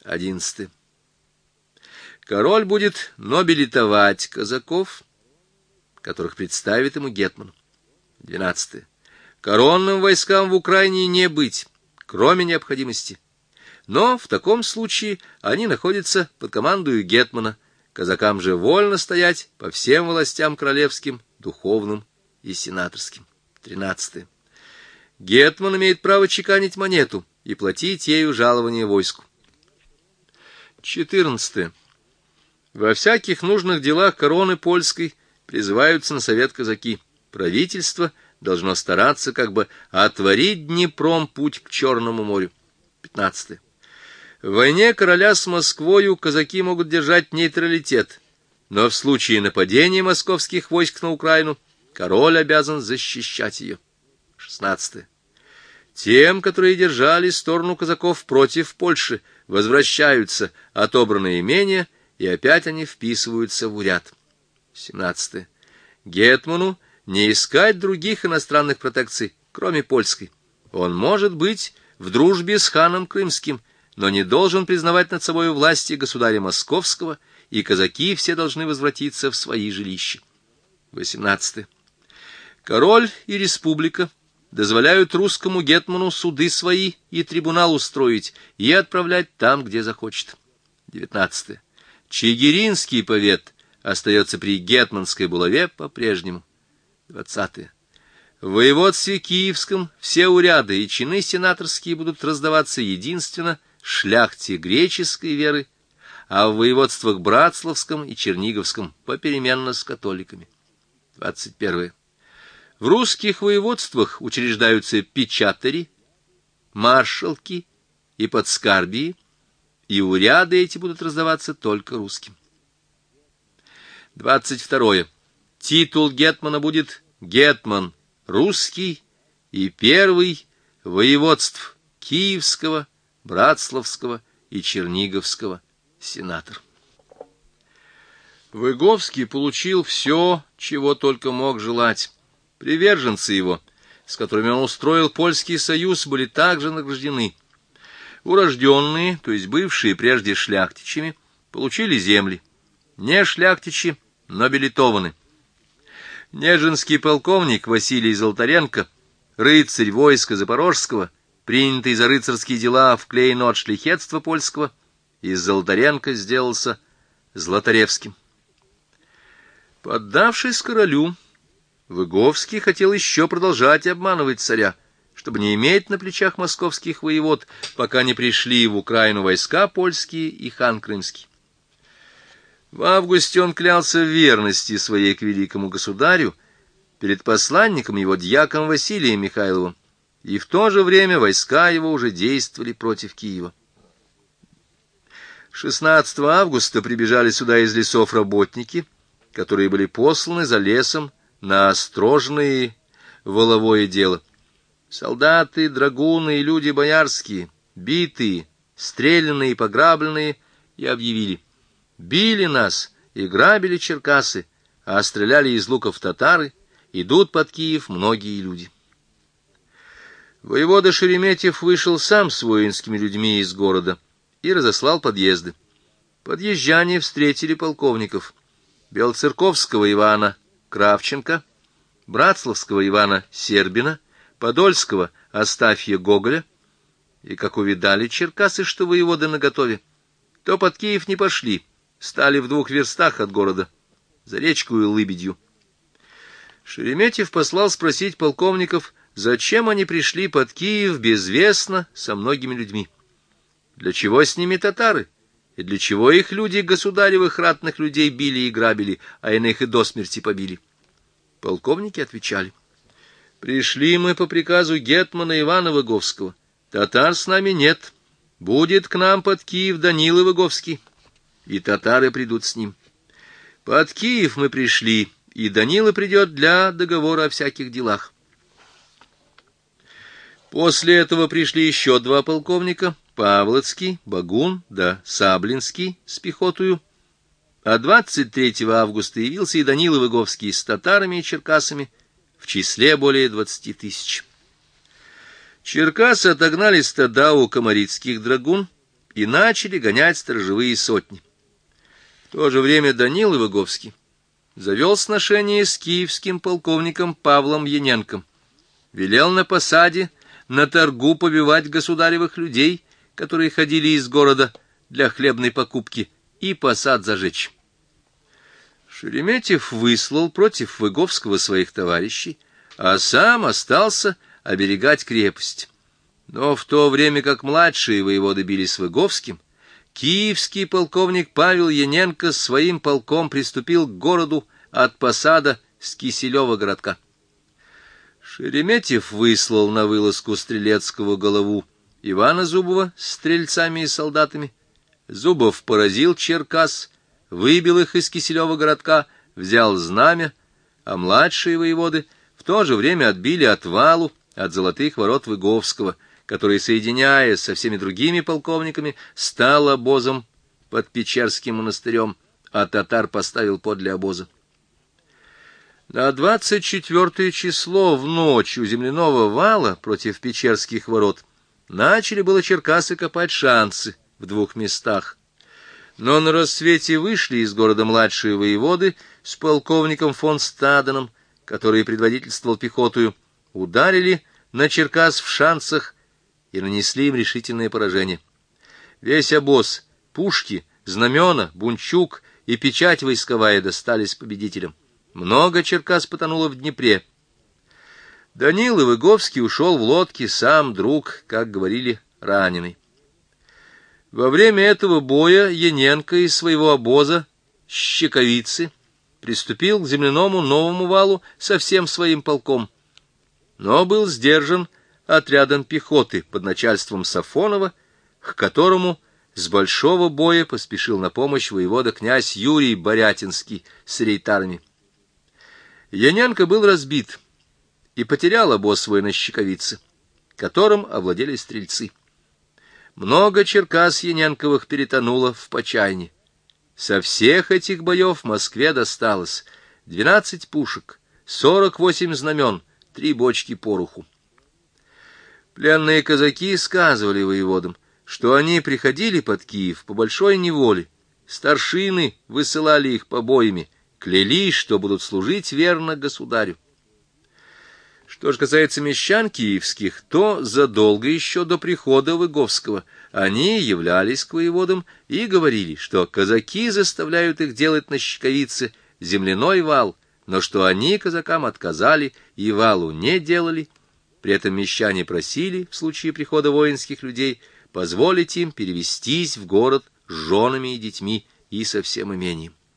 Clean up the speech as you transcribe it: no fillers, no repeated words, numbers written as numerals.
11. Король будет нобилитовать казаков, которых представит ему гетман. 12. Коронным войскам в Украине не быть, кроме необходимости. Но в таком случае они находятся под командою гетмана, казакам же вольно стоять по всем властям королевским, духовным и сенаторским. 13. Гетман имеет право чеканить монету и платить ею жалование войску. 14. Во всяких нужных делах короны польской призываются на совет казаки. Правительство должно стараться как бы отворить Днепром путь к Черному морю. 15. В войне короля с Москвою казаки могут держать нейтралитет, но в случае нападения московских войск на Украину король обязан защищать ее. 16. Тем, которые держали сторону казаков против Польши, возвращаются отобранные имения, и опять они вписываются в уряд. 17. Гетману не искать других иностранных протекций, кроме польской. Он может быть в дружбе с ханом Крымским, но не должен признавать над собой власти государя Московского, и казаки все должны возвратиться в свои жилища. 18. Король и республика дозволяют русскому гетману суды свои и трибунал устроить и отправлять там, где захочет. 19. Чигиринский повет остается при гетманской булаве по-прежнему. 20. В воеводстве Киевском все уряды и чины сенаторские будут раздаваться единственно шляхте греческой веры, а в воеводствах Братславском и Черниговском попеременно с католиками. 21. В русских воеводствах учреждаются печатари, маршалки и подскарбии, и уряды эти будут раздаваться только русским. 22. Титул гетмана будет гетман русский и первый воеводств Киевского, Братславского и Черниговского сенатор. Выговский получил все, чего только мог желать. Приверженцы его, с которыми он устроил польский союз, были также награждены. Урожденные, то есть бывшие прежде шляхтичами, получили земли. Не шляхтичи, но билетованы. Нежинский полковник Василий Золотаренко, рыцарь войска Запорожского, принятый за рыцарские дела в клейнот шляхетства польского, из Золотаренко сделался Златаревским. Поддавшись королю, Выговский хотел еще продолжать обманывать царя, чтобы не иметь на плечах московских воевод, пока не пришли в Украину войска польские и хан Крымский. В августе он клялся в верности своей к великому государю перед посланником его дьяком Василием Михайловым, и в то же время войска его уже действовали против Киева. 16 августа прибежали сюда из лесов работники, которые были посланы за лесом на острожное воловое дело. Солдаты, драгуны и люди боярские, битые, стрелянные и пограбленные, и объявили: били нас и грабили Черкасы, а стреляли из луков татары, идут под Киев многие люди. Воевода Шереметьев вышел сам с воинскими людьми из города и разослал подъезды. Подъезжане встретили полковников Белоцерковского Ивана Кравченко, Братславского Ивана Сербина, Подольского Астафья Гоголя, и, как увидали черкасы, что воеводы наготове, то под Киев не пошли, стали в 2 верстах от города, за речкою Лыбедью. Шереметьев послал спросить полковников, зачем они пришли под Киев безвестно со многими людьми. Для чего с ними татары? И для чего их люди государевых ратных людей били и грабили, а иных и до смерти побили? Полковники отвечали: пришли мы по приказу гетмана Ивана Выговского. Татар с нами нет. Будет к нам под Киев Данила Выговский, и татары придут с ним. Под Киев мы пришли, и Данила придет для договора о всяких делах. После этого пришли еще 2 полковника: Павловский, Багун, да Саблинский с пехотою. А 23 августа явился и Данила Выговский с татарами и черкасами в числе более 20 тысяч. Черкасы отогнали стада у комарицких драгун и начали гонять сторожевые сотни. В то же время Данил Ивыговский завел сношение с киевским полковником Павлом Яненком, велел на посаде, на торгу побивать государевых людей, которые ходили из города для хлебной покупки, и посад зажечь. Шереметьев выслал против Выговского своих товарищей, а сам остался оберегать крепость. Но в то время как младшие воеводы бились с Выговским, киевский полковник Павел Яненко с своим полком приступил к городу от посада с Киселева городка. Шереметьев выслал на вылазку Стрелецкого голову Ивана Зубова с стрельцами и солдатами. Зубов поразил Черкас, выбил их из Киселева городка, взял знамя, а младшие воеводы в то же время отбили отвалу от Золотых ворот Выговского, который, соединяясь со всеми другими полковниками, стал обозом под Печерским монастырем, а татар поставил подле обоза. На 24 число в ночь у земляного вала против Печерских ворот начали было черкасы копать шансы в 2 местах. Но на рассвете вышли из города младшие воеводы с полковником фон Стаденом, который предводительствовал пехотою, ударили на Черкас в шансах и нанесли им решительное поражение. Весь обоз, пушки, знамена, бунчук и печать войсковая достались победителям. Много Черкас потонуло в Днепре. Данил Ивыговский ушел в лодке, сам друг, как говорили, раненый. Во время этого боя Яненко из своего обоза Щековицы приступил к земляному новому валу со всем своим полком, но был сдержан отрядом пехоты под начальством Сафонова, к которому с большого боя поспешил на помощь воевода князь Юрий Борятинский с рейтарами. Яненко был разбит и потерял обоз свой на Щековице, которым овладели стрельцы. Много черкас Яненковых перетонуло в Почайне. Со всех этих боев Москве досталось 12 пушек, 48 знамен, 3 бочки пороху. Пленные казаки сказывали воеводам, что они приходили под Киев по большой неволе, старшины высылали их побоями, клялись, что будут служить верно государю. Что же касается мещан киевских, то задолго еще до прихода Выговского они являлись к воеводам и говорили, что казаки заставляют их делать на Щековице земляной вал, но что они казакам отказали и валу не делали. При этом мещане просили, в случае прихода воинских людей, позволить им перевестись в город с женами и детьми и со всем имением.